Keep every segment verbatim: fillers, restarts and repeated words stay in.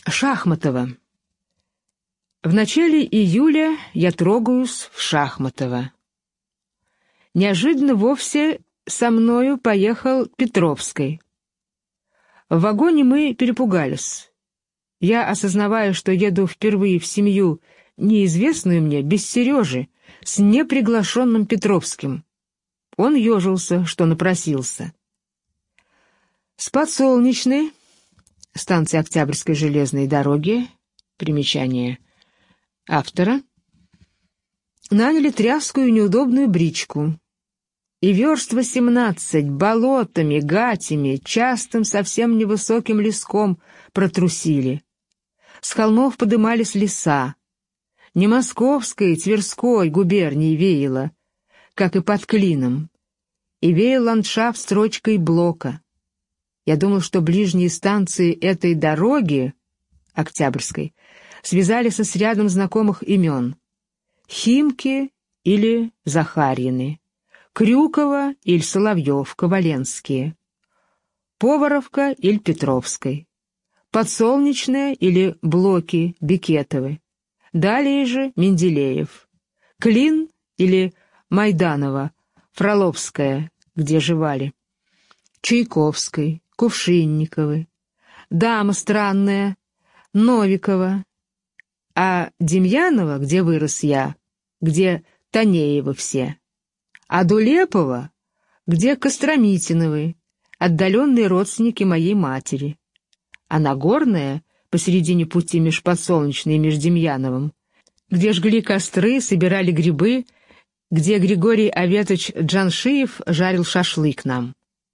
Шахматово. В начале июля я трогаюсь в Шахматово. Неожиданно вовсе со мною поехал Петровский. В вагоне мы перепугались. Я, осознавая, что еду впервые в семью, неизвестную мне, без Сережи, с неприглашенным Петровским. Он ежился, что напросился. С Подсолнечной, станция Октябрьской железной дороги, примечание автора, наняли тряскую неудобную бричку. И верст восемнадцать болотами, гатями, частым совсем невысоким леском протрусили. С холмов подымались леса. Не Московской, Тверской губернии веяло, как и под Клином, и веял ландшафт строчкой Блока. Я думал, что ближние станции этой дороги, Октябрьской, связались с рядом знакомых имен. Химки или Захарьины, Крюкова или Соловьев, Коваленские, Поваровка или Петровской, Подсолнечная или Блоки, Бекетовы, далее же Менделеев, Клин или Майданова, Фроловская, где жевали, Чайковской, Кувшинниковы, Дама странная, Новикова, а Демьянова, где вырос я, где Танеевы все, а Дулепова, где Костромитиновы, отдаленные родственники моей матери, а Нагорная, посередине пути меж Подсолнечной и меж Демьяновым, где жгли костры, собирали грибы, где Григорий Аветович Джаншиев жарил шашлык нам.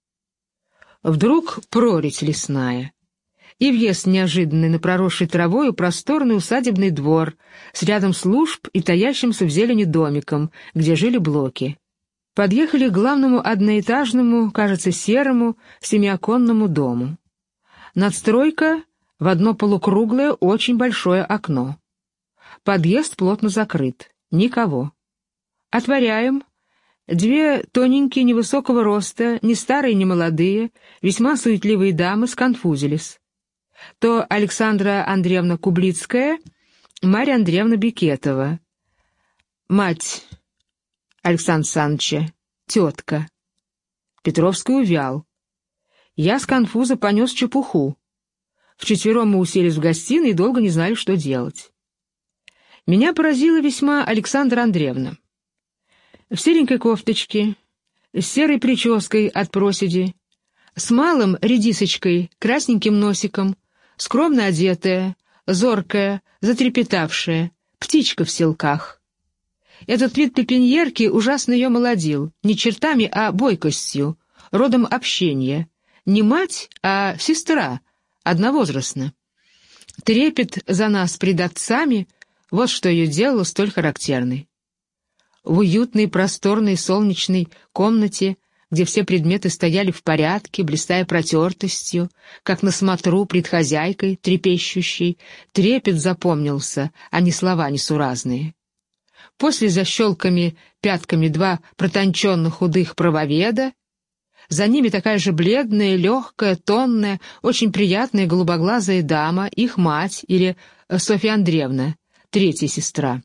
Вдруг прорезь лесная, и въезд неожиданный на проросший травою просторный усадебный двор с рядом служб и таящимся в зелени домиком, где жили Блоки. Подъехали к главному одноэтажному, кажется, серому, семиоконному дому. Надстройка в одно полукруглое, очень большое окно. Подъезд плотно закрыт. Никого. Отворяем. Две тоненькие, невысокого роста, ни старые, ни молодые, весьма суетливые дамы сконфузились. То Александра Андреевна Кублицкая, Марья Андреевна Бекетова, мать Александра Саныча, тетка. Петровский увял. Я с конфуза понес чепуху. Вчетвером мы уселись в гостиной и долго не знали, что делать. Меня поразила весьма Александра Андреевна. В серенькой кофточке, с серой прической от проседи, с малым редисочкой, красненьким носиком, скромно одетая, зоркая, затрепетавшая, птичка в селках. Этот вид пепеньерки ужасно ее молодил, не чертами, а бойкостью, родом общения. Не мать, а сестра, одновозрастна. Трепет за нас пред отцами — вот что ее делало столь характерной. В уютной, просторной, солнечной комнате, где все предметы стояли в порядке, блистая протертостью, как на смотру пред хозяйкой, трепещущей, трепет запомнился, а не слова несуразные. После за щелками пятками два протонченных худых правоведа, за ними такая же бледная, легкая, тонная, очень приятная голубоглазая дама, их мать или Софья Андреевна, третья сестра.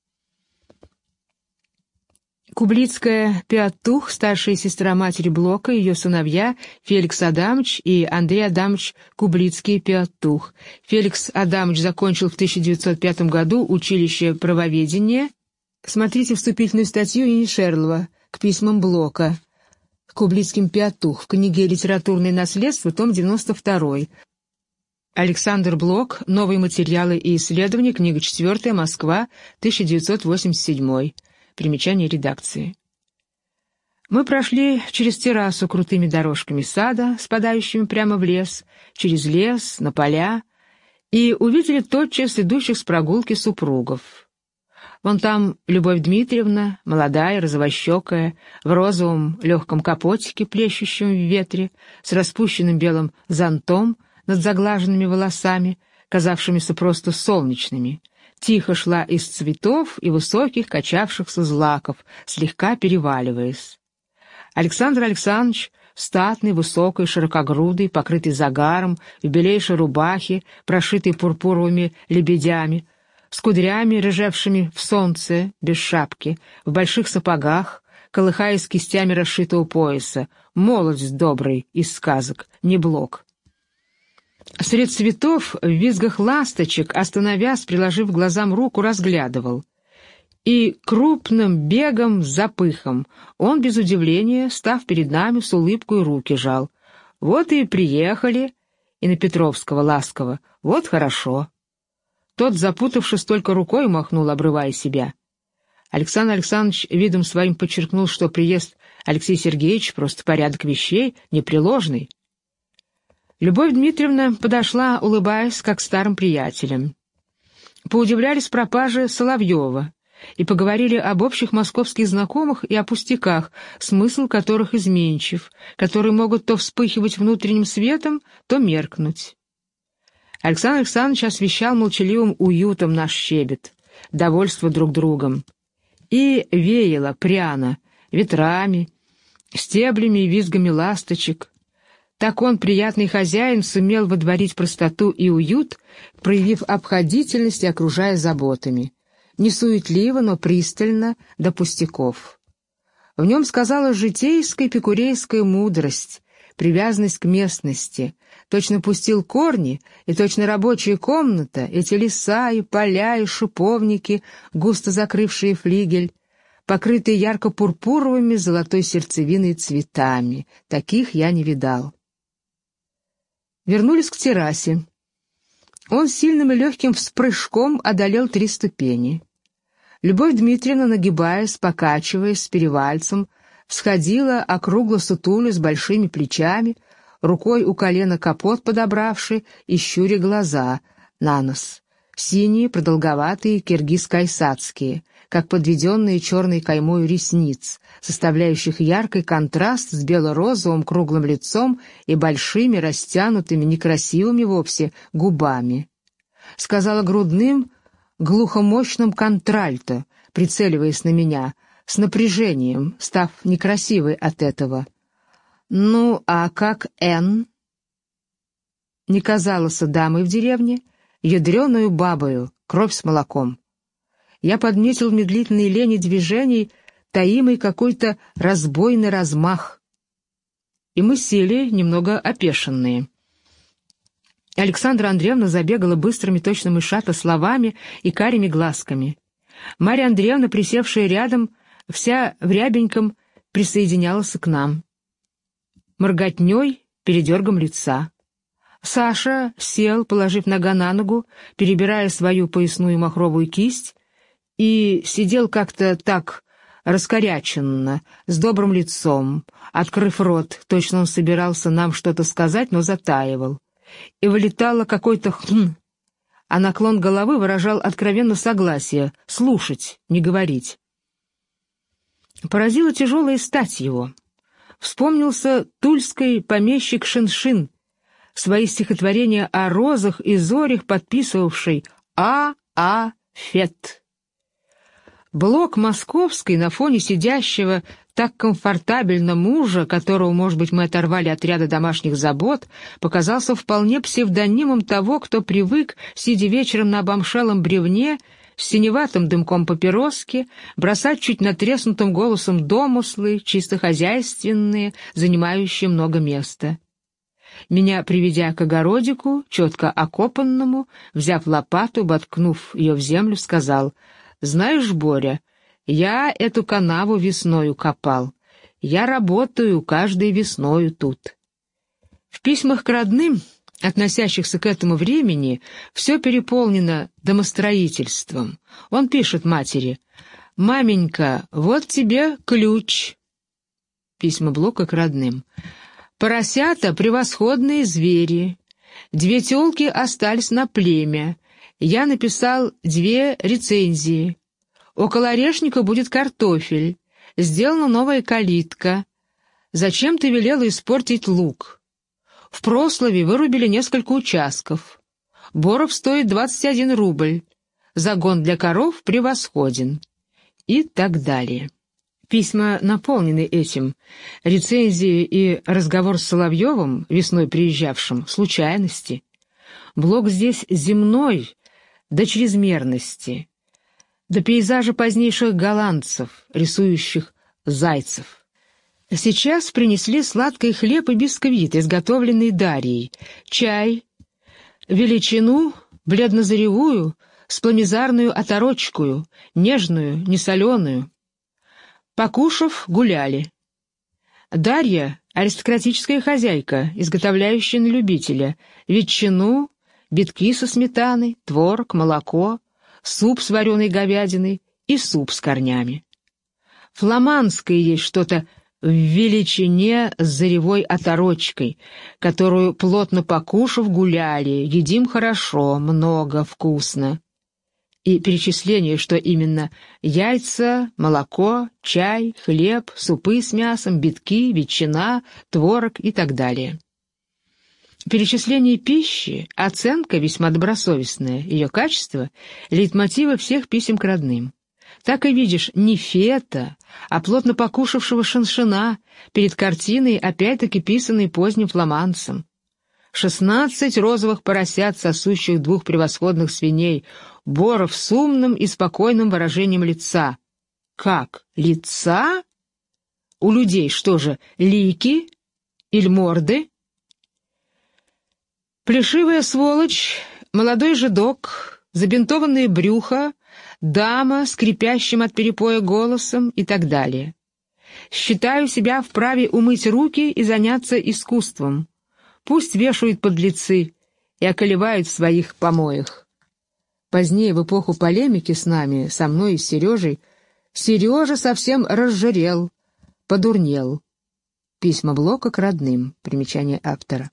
Кублицкая Пиаттух, старшая сестра матери Блока, ее сыновья Феликс Адамович и Андрей Адамович Кублицкий Пиаттух. Феликс Адамович закончил в тысяча девятьсот пятом году училище правоведения. Смотрите вступительную статью Ини Шерлова к письмам Блока. Кублицким Пиаттух в книге «Литературное наследство», том девяносто второй. Александр Блок. Новые материалы и исследования. Книга четвертая. Москва. тысяча девятьсот восемьдесят седьмой. Примечание редакции. Мы прошли через террасу крутыми дорожками сада, спадающими прямо в лес, через лес, на поля, и увидели тотчас идущих с прогулки супругов. Вон там Любовь Дмитриевна, молодая, розовощекая, в розовом легком капотике, плещущем в ветре, с распущенным белым зонтом над заглаженными волосами, казавшимися просто солнечными, тихо шла из цветов и высоких качавшихся злаков, слегка переваливаясь. Александр Александрович статный, высокий, широкогрудый, покрытый загаром, в белейшей рубахе, прошитой пурпуровыми лебедями, с кудрями, рыжевшими в солнце, без шапки, в больших сапогах, колыхаясь кистями расшитого пояса, молодец добрый из сказок, не Блок. Сред цветов, в визгах ласточек, остановясь, приложив к глазам руку, разглядывал. И крупным бегом, запыхом, он без удивления, став перед нами, с улыбкой руки жал. Вот и приехали, и на Петровского ласково, вот хорошо. Тот, запутавшись, только рукой махнул, обрывая себя. Александр Александрович видом своим подчеркнул, что приезд Алексея Сергеевича просто порядок вещей, непреложный. Любовь Дмитриевна подошла, улыбаясь, как старым приятелям. Поудивлялись пропаже Соловьева и поговорили об общих московских знакомых и о пустяках, смысл которых изменчив, которые могут то вспыхивать внутренним светом, то меркнуть. Александр Александрович освещал молчаливым уютом наш щебет, довольство друг другом, и веяло пряно, ветрами, стеблями и визгами ласточек. Так он, приятный хозяин, сумел водворить простоту и уют, проявив обходительность и окружая заботами. Не суетливо, но пристально, до пустяков. В нем сказалась житейская эпикурейская мудрость, привязанность к местности. Точно пустил корни, и точно рабочая комната, эти леса и поля и шиповники, густо закрывшие флигель, покрытые ярко-пурпуровыми золотой сердцевиной цветами. Таких я не видал. Вернулись к террасе. Он сильным и легким вспрыжком одолел три ступени. Любовь Дмитриевна, нагибаясь, покачиваясь с перевальцем, всходила округло сутулю с большими плечами, рукой у колена капот подобравши и щуря глаза на нос. Синие, продолговатые, киргиз-кайсацкие, как подведенные черной каймой ресниц, составляющих яркий контраст с бело-розовым круглым лицом и большими, растянутыми, некрасивыми вовсе, губами. Сказала грудным, глухомощным контральто, прицеливаясь на меня, с напряжением, став некрасивой от этого. «Ну, а как Н?» Не казалась дамой в деревне, ядреную бабою, кровь с молоком. Я подметил в медлительной лени движений таимый какой-то разбойный размах. И мы сели, немного опешенные. Александра Андреевна забегала быстрыми, точно мышата, словами и карими глазками. Марья Андреевна, присевшая рядом, вся в рябеньком, присоединялась к нам. Морготней, передергом лица. Саша сел, положив нога на ногу, перебирая свою поясную махровую кисть, и сидел как-то так раскоряченно, с добрым лицом, открыв рот, точно он собирался нам что-то сказать, но затаивал. И вылетало какой-то «хм», а наклон головы выражал откровенно согласие — слушать, не говорить. Поразила тяжелая стать его. Вспомнился тульский помещик Шиншин, свои стихотворения о розах и зорях подписывавший А. А. Фет. Блок московский на фоне сидящего так комфортабельно мужа, которого, может быть, мы оторвали от ряда домашних забот, показался вполне псевдонимом того, кто привык, сидя вечером на обомшелом бревне, с синеватым дымком папироски, бросать чуть натреснутым голосом домыслы, чисто хозяйственные, занимающие много места. Меня, приведя к огородику, четко окопанному, взяв лопату, воткнув ее в землю, сказал: «Знаешь, Боря, я эту канаву весною копал. Я работаю каждой весною тут». В письмах к родным, относящихся к этому времени, все переполнено домостроительством. Он пишет матери: «Маменька, вот тебе ключ». Письма Блока к родным. «Поросята — превосходные звери. Две тёлки остались на племя. Я написал две рецензии. Около орешника будет картофель. Сделана новая калитка. Зачем ты велела испортить лук? В Прославе вырубили несколько участков. Боров стоит двадцать один рубль. Загон для коров превосходен». И так далее. Письма наполнены этим. Рецензии и разговор с Соловьевым, весной приезжавшим, случайности. Блок здесь земной, до чрезмерности, до пейзажа позднейших голландцев, рисующих зайцев. Сейчас принесли сладкий хлеб и бисквит, изготовленный Дарьей, чай, величину, бледно-заревую, с пламизарную оторочкую, нежную, несоленую. Покушав, гуляли. Дарья — аристократическая хозяйка, изготовляющая на любителя, ветчину, битки со сметаной, творог, молоко, суп с вареной говядиной и суп с корнями. Фламандское есть что-то в величине с заревой оторочкой, которую, плотно покушав, гуляли, едим хорошо, много, вкусно. И перечисление, что именно яйца, молоко, чай, хлеб, супы с мясом, битки, ветчина, творог и так далее. Перечисление пищи, оценка весьма добросовестная, ее качество — лейтмотивы всех писем к родным. Так и видишь не фета, а плотно покушавшего шиншина перед картиной, опять-таки писанной поздним фламандцем. Шестнадцать розовых поросят, сосущих двух превосходных свиней, Боров с умным и спокойным выражением лица. Как? Лица? У людей что же, лики или морды? Плешивая сволочь, молодой жидок, забинтованное брюхо, дама, скрипящим от перепоя голосом и так далее. Считаю себя вправе умыть руки и заняться искусством. Пусть вешают подлецы и околевают в своих помоях. Позднее, в эпоху полемики с нами, со мной и с Сережей, Сережа совсем разжирел, подурнел. Письма Блока к родным. Примечание автора.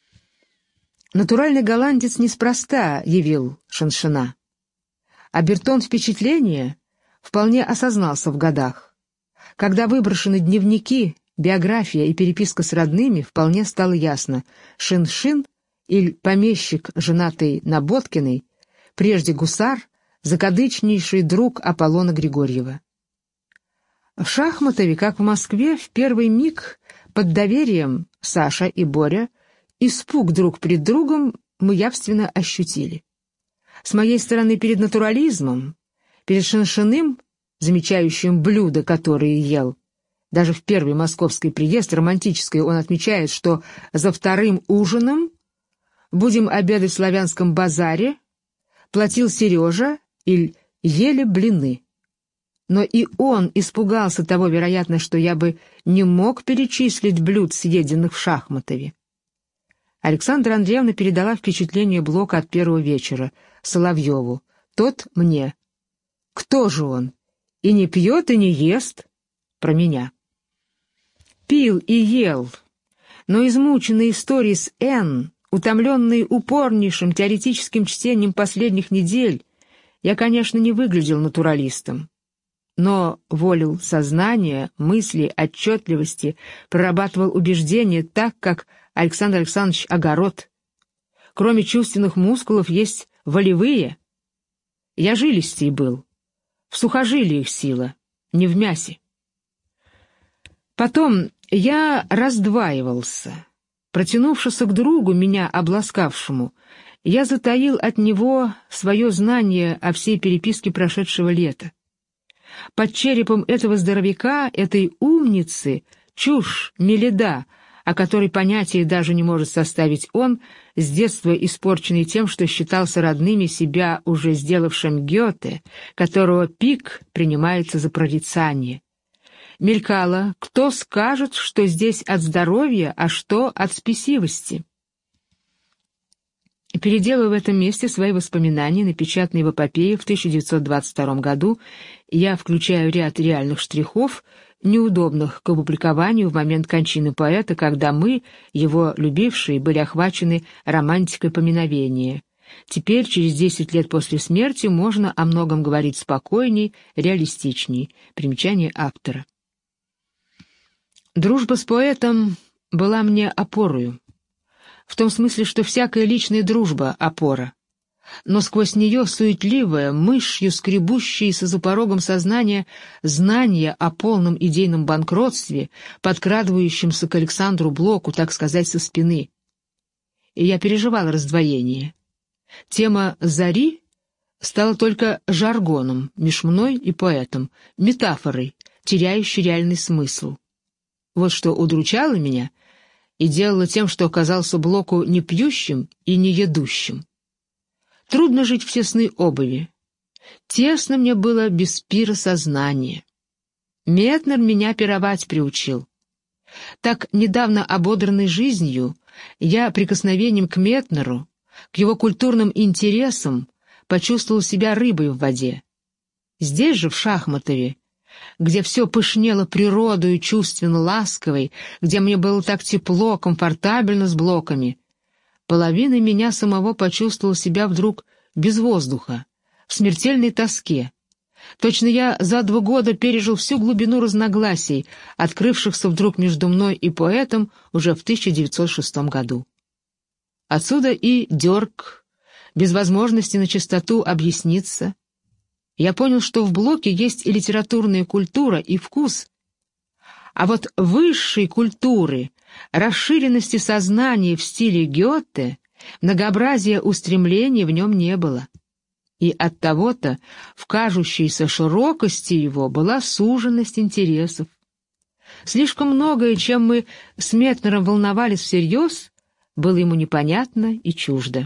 Натуральный голландец неспроста явил шиншина. А Бертон впечатление вполне осознался в годах. Когда выброшены дневники, биография и переписка с родными, вполне стало ясно: Шиншин, или помещик, женатый на Боткиной, прежде гусар, закадычнейший друг Аполлона Григорьева. В Шахматове, как в Москве, в первый миг под доверием Саша и Боря испуг друг пред другом мы явственно ощутили. С моей стороны перед натурализмом, перед Шиншиным, замечающим блюда, которые ел. Даже в первый московский приезд романтический он отмечает, что за вторым ужином будем обедать в славянском базаре, платил Сережа или ели блины. Но и он испугался того, вероятно, что я бы не мог перечислить блюд, съеденных в Шахматове. Александра Андреевна передала впечатление Блока от первого вечера Соловьеву. Тот мне. Кто же он? И не пьет, и не ест? Про меня. Пил и ел, но измученный историей с Н, утомленный упорнейшим теоретическим чтением последних недель, я, конечно, не выглядел натуралистом, но волил сознания, мысли, отчетливости, прорабатывал убеждения так, как Александр Александрович Огород. Кроме чувственных мускулов есть волевые. Я жилистей был, в сухожилиях сила, не в мясе. Потом я раздваивался. Протянувшись к другу, меня обласкавшему, я затаил от него свое знание о всей переписке прошедшего лета. Под черепом этого здоровяка, этой умницы, чушь, меледа, о которой понятие даже не может составить он, с детства испорченный тем, что считался родными себя уже сделавшим Гёте, которого пик принимается за прорицание. Мелькало, кто скажет, что здесь от здоровья, а что от спесивости. Переделывая в этом месте свои воспоминания, напечатанные в эпопее в тысяча девятьсот двадцать втором году, я включаю ряд реальных штрихов, неудобных к опубликованию в момент кончины поэта, когда мы, его любившие, были охвачены романтикой поминовения. Теперь, через десять лет после смерти, можно о многом говорить спокойней, реалистичней. Примечание автора. Дружба с поэтом была мне опорою. В том смысле, что всякая личная дружба — опора. но сквозь нее суетливое, мышью скребущееся за порогом сознания знание о полном идейном банкротстве, подкрадывающемся к Александру Блоку, так сказать, со спины. И я переживал раздвоение. Тема «Зари» стала только жаргоном меж мной и поэтом, метафорой, теряющей реальный смысл. Вот что удручало меня и делало тем, что оказался Блоку не пьющим и не едущим. Трудно жить в тесной обуви. Тесно мне было без пира сознания. Метнер меня пировать приучил. Так, недавно ободранной жизнью, я прикосновением к Метнеру, к его культурным интересам, почувствовал себя рыбой в воде. Здесь же, в Шахматове, где все пышнело природою чувственно ласковой, где мне было так тепло, комфортабельно с Блоками, половина меня самого почувствовала себя вдруг без воздуха, в смертельной тоске. Точно я за два года пережил всю глубину разногласий, открывшихся вдруг между мной и поэтом уже в тысяча девятьсот шестом году. Отсюда и дерг, без возможности на чистоту объясниться. Я понял, что в Блоке есть и литературная культура, и вкус, а вот высшей культуры, расширенности сознания в стиле Гёте, многообразия устремлений в нем не было. И оттого-то в кажущейся широкости его была суженность интересов. Слишком многое, чем мы с Метнером волновались всерьез, было ему непонятно и чуждо.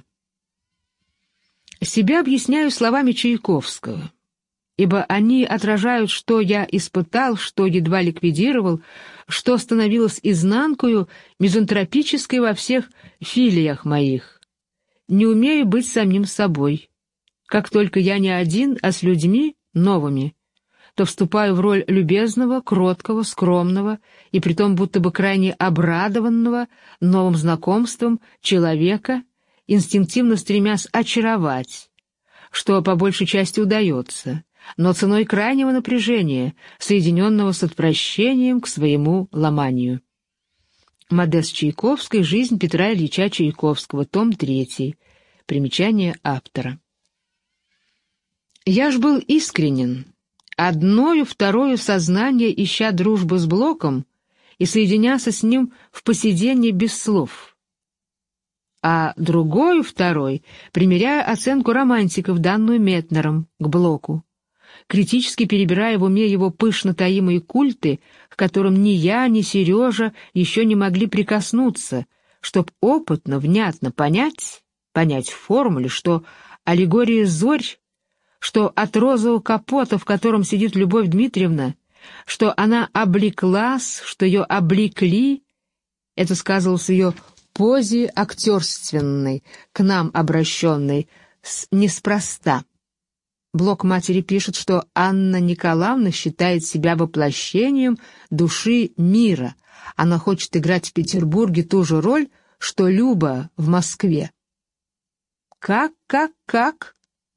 Себя объясняю словами Чайковского, ибо они отражают, что я испытал, что едва ликвидировал, что становилось изнанкою мизантропической во всех филиях моих. Не умею быть самим собой. Как только я не один, а с людьми новыми, то вступаю в роль любезного, кроткого, скромного и притом будто бы крайне обрадованного новым знакомством человека, инстинктивно стремясь очаровать, что по большей части удается, но ценой крайнего напряжения, соединенного с отвращением к своему ломанию. Модест Чайковский. Жизнь Петра Ильича Чайковского. Том третий. Примечание автора. Я ж был искренен, одною второю сознание ища дружбы с Блоком и соединяся с ним в посидении без слов, а другою второй примеряя оценку романтиков, данную Метнером, к Блоку, критически перебирая в уме его пышно таимые культы, к которым ни я, ни Сережа еще не могли прикоснуться, чтоб опытно, внятно понять, понять в формуле, что аллегория «Зорь», что от розового капота, в котором сидит Любовь Дмитриевна, что она облеклась, что ее облекли, это сказывалось в ее позе актерственной, к нам обращенной, с, неспроста. Блок матери пишет, что Анна Николаевна считает себя воплощением души мира. Она хочет играть в Петербурге ту же роль, что Люба в Москве. Как, как, как?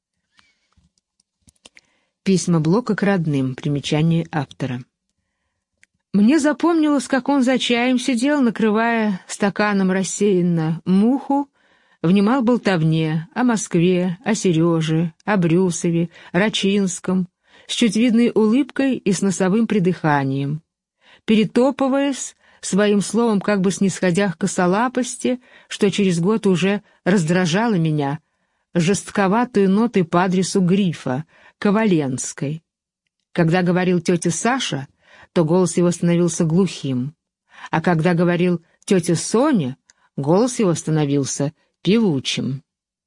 Письма Блока к родным. Примечание автора. Мне запомнилось, как он за чаем сидел, накрывая стаканом рассеянно муху, внимал болтовне о Москве, о Сереже, о Брюсове, Рачинском, с чуть видной улыбкой и с носовым придыханием, перетопываясь, своим словом как бы снисходя к косолапости, что через год уже раздражало меня, жестковатую ноты по адресу Грифа, Коваленской. Когда говорил тетя Саша, то голос его становился глухим, а когда говорил тетя Соня, голос его становился певучим.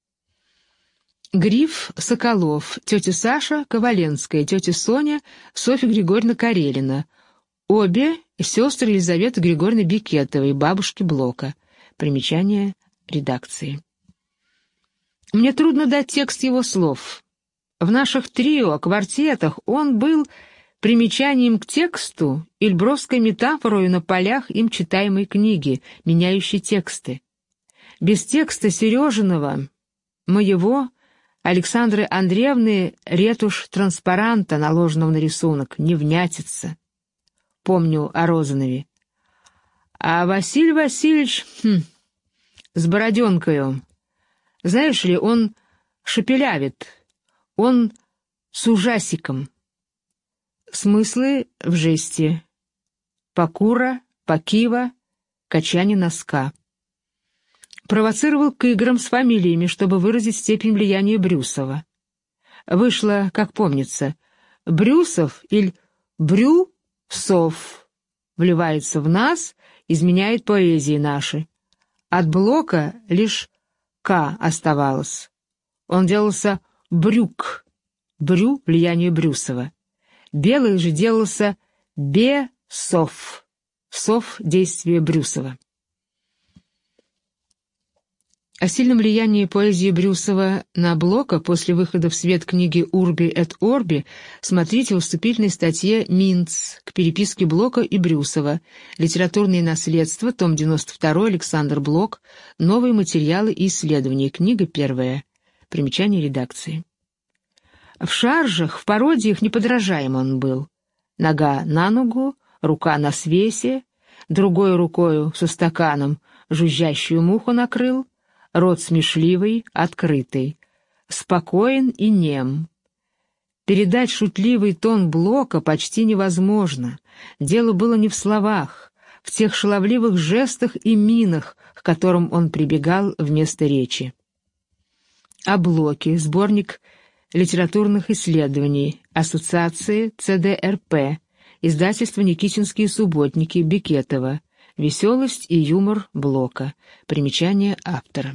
Гриф Соколов, тетя Саша Коваленская, тетя Соня Софья Григорьевна Карелина, обе сестры Елизаветы Григорьевны Бекетовой, бабушки Блока. Примечание редакции. Мне трудно дать текст его слов. В наших трио, квартетах он был примечанием к тексту, эльбровской метафорой на полях им читаемой книги, меняющей тексты. Без текста Сережиного, моего, Александры Андреевны, ретушь транспаранта, наложенного на рисунок, не внятится. Помню о Розанове. А Василий Васильевич, хм, с бороденкою, знаешь ли, он шепелявит, он с ужасиком. Смыслы в жесте. Покура, покива, качание носка. Провоцировал к играм с фамилиями, чтобы выразить степень влияния Брюсова. Вышло, как помнится, Брюсов или Брюсов вливается в нас, изменяет поэзии наши. От Блока лишь «К» оставалось. Он делался Брюк, Брю — влияние Брюсова. Белый же делался Бесов, Сов — действие Брюсова. О сильном влиянии поэзии Брюсова на Блока после выхода в свет книги «Урби эт Орби» смотрите в вступительной статье «Минц» к переписке Блока и Брюсова. Литературное наследство, том девяносто два, Александр Блок. Новые материалы и исследования. Книга первая. Примечание редакции. В шаржах, в пародиях неподражаем он был. Нога на ногу, рука на свесе, другой рукою со стаканом жужжащую муху накрыл, рот смешливый, открытый, спокоен и нем. Передать шутливый тон Блока почти невозможно. Дело было не в словах, в тех шаловливых жестах и минах, к которым он прибегал вместо речи. О Блоке. Сборник литературных исследований. Ассоциации Цэ Дэ Эр Пэ. Издательство «Никитинские субботники», Бекетова. «Веселость и юмор Блока». Примечание автора.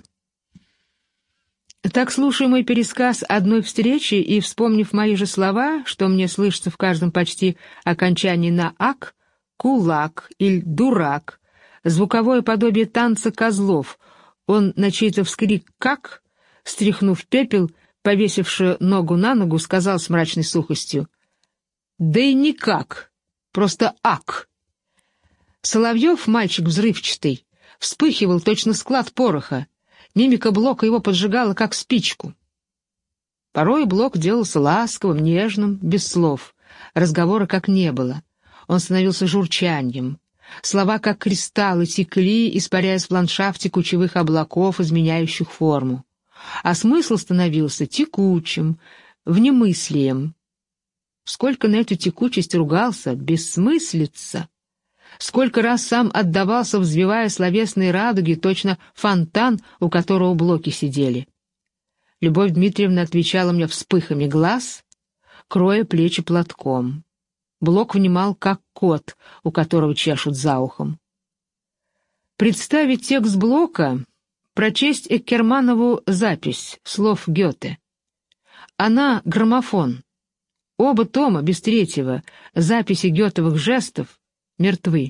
Так, слушая мой пересказ одной встречи и вспомнив мои же слова, что мне слышится в каждом почти окончании на «ак», «кулак» или «дурак», звуковое подобие танца козлов, он на чей-то вскрик «как», стряхнув пепел, повесивши ногу на ногу, сказал с мрачной сухостью: «Да и никак, просто ак». Соловьев, мальчик взрывчатый, вспыхивал точно склад пороха. Мимика Блока его поджигала, как спичку. Порой Блок делался ласковым, нежным, без слов. Разговора как не было. Он становился журчанием. Слова, как кристаллы, текли, испаряясь в ландшафте кучевых облаков, изменяющих форму. А смысл становился текучим, внемыслием. Сколько на эту текучесть ругался, бессмыслица! Сколько раз сам отдавался, взвивая словесные радуги, точно фонтан, у которого Блоки сидели. Любовь Дмитриевна отвечала мне вспыхами глаз, кроя плечи платком. Блок внимал, как кот, у которого чешут за ухом. Представить текст Блока, прочесть Эккерманову запись слов Гёте. Она — граммофон. Оба тома, без третьего, записи Гётовых жестов, мертвы.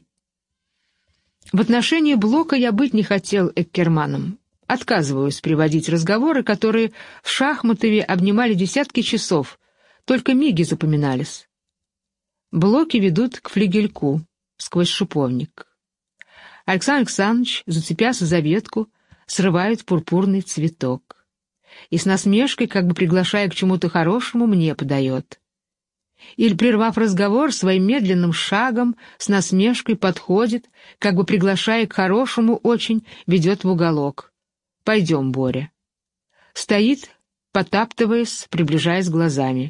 В отношении Блока я быть не хотел Эккерманом. Отказываюсь приводить разговоры, которые в Шахматове обнимали десятки часов, только миги запоминались. Блоки ведут к флигельку, сквозь шиповник. Александр Александрович, зацепясь за ветку, срывает пурпурный цветок и с насмешкой, как бы приглашая к чему-то хорошему, мне подает. Или, прервав разговор, своим медленным шагом с насмешкой подходит, как бы приглашая к хорошему очень, ведет в уголок. «Пойдем, Боря». Стоит, потаптываясь, приближаясь глазами.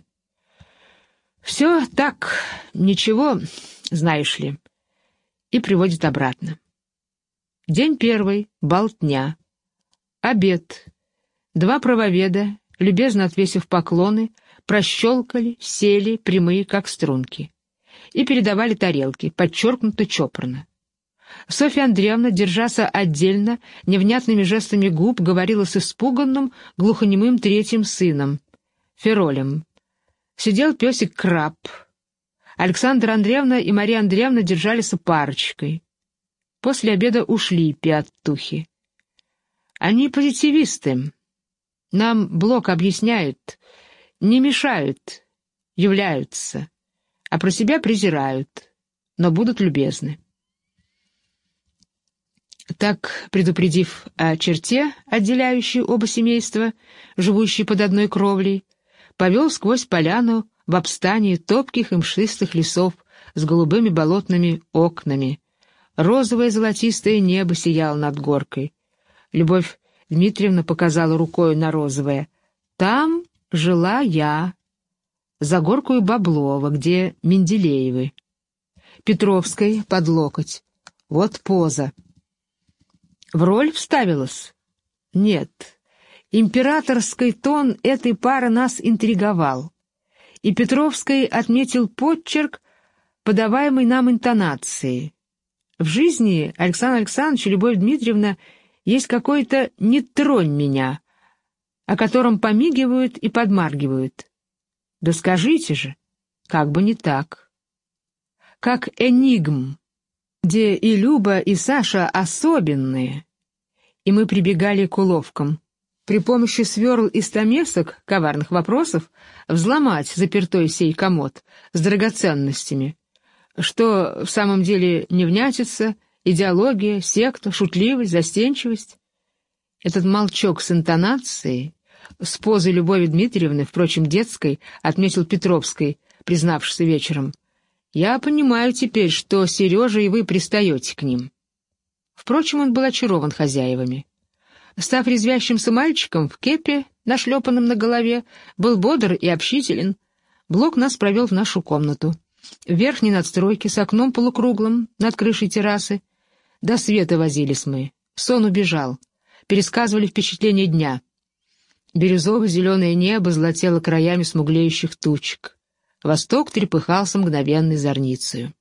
«Все так, ничего, знаешь ли», и приводит обратно. День первый, болтня. Обед. Два правоведа, любезно отвесив поклоны, прощелкали, сели, прямые, как струнки, и передавали тарелки, подчеркнуто чопорно. Софья Андреевна, держась отдельно, невнятными жестами губ, говорила с испуганным, глухонемым третьим сыном, Феролем. Сидел песик Краб. Александра Андреевна и Мария Андреевна держались парочкой. После обеда ушли пиаттухи. Они позитивисты. Нам Блок объясняют, не мешают, являются, а про себя презирают, но будут любезны. Так, предупредив о черте, отделяющей оба семейства, живущие под одной кровлей, повел сквозь поляну в обстании топких и мшистых лесов с голубыми болотными окнами. Розовое золотистое небо сияло над горкой. Любовь Дмитриевна показала рукой на розовое. Там жила я, за горкою Баблова, где Менделеевы. Петровской под локоть. Вот поза. В роль вставилась? Нет. Императорский тон этой пары нас интриговал. И Петровский отметил подчерк подаваемой нам интонации. В жизни Александра Александровича Любовь Дмитриевна есть какой-то «не тронь меня», о котором помигивают и подмаргивают. Да скажите же, как бы не так. Как «Энигм», где и Люба, и Саша особенные, и мы прибегали к уловкам. При помощи сверл и стамесок, коварных вопросов, взломать запертой сей комод с драгоценностями, что в самом деле невнятица, идеология, секта, шутливость, застенчивость. Этот молчок с интонацией, с позой Любови Дмитриевны, впрочем, детской, отметил Петровской, признавшийся вечером. «Я понимаю теперь, что Сережа и вы пристаете к ним». Впрочем, он был очарован хозяевами. Став резвящимся мальчиком в кепе, нашлепанном на голове, был бодр и общителен. Блок нас провел в нашу комнату. В верхней надстройке с окном полукруглым над крышей террасы. До света возились мы. Сон убежал. Пересказывали впечатления дня. Бирюзово-зеленое небо золотело краями смуглеющих тучек. Восток трепыхался мгновенной зорницею.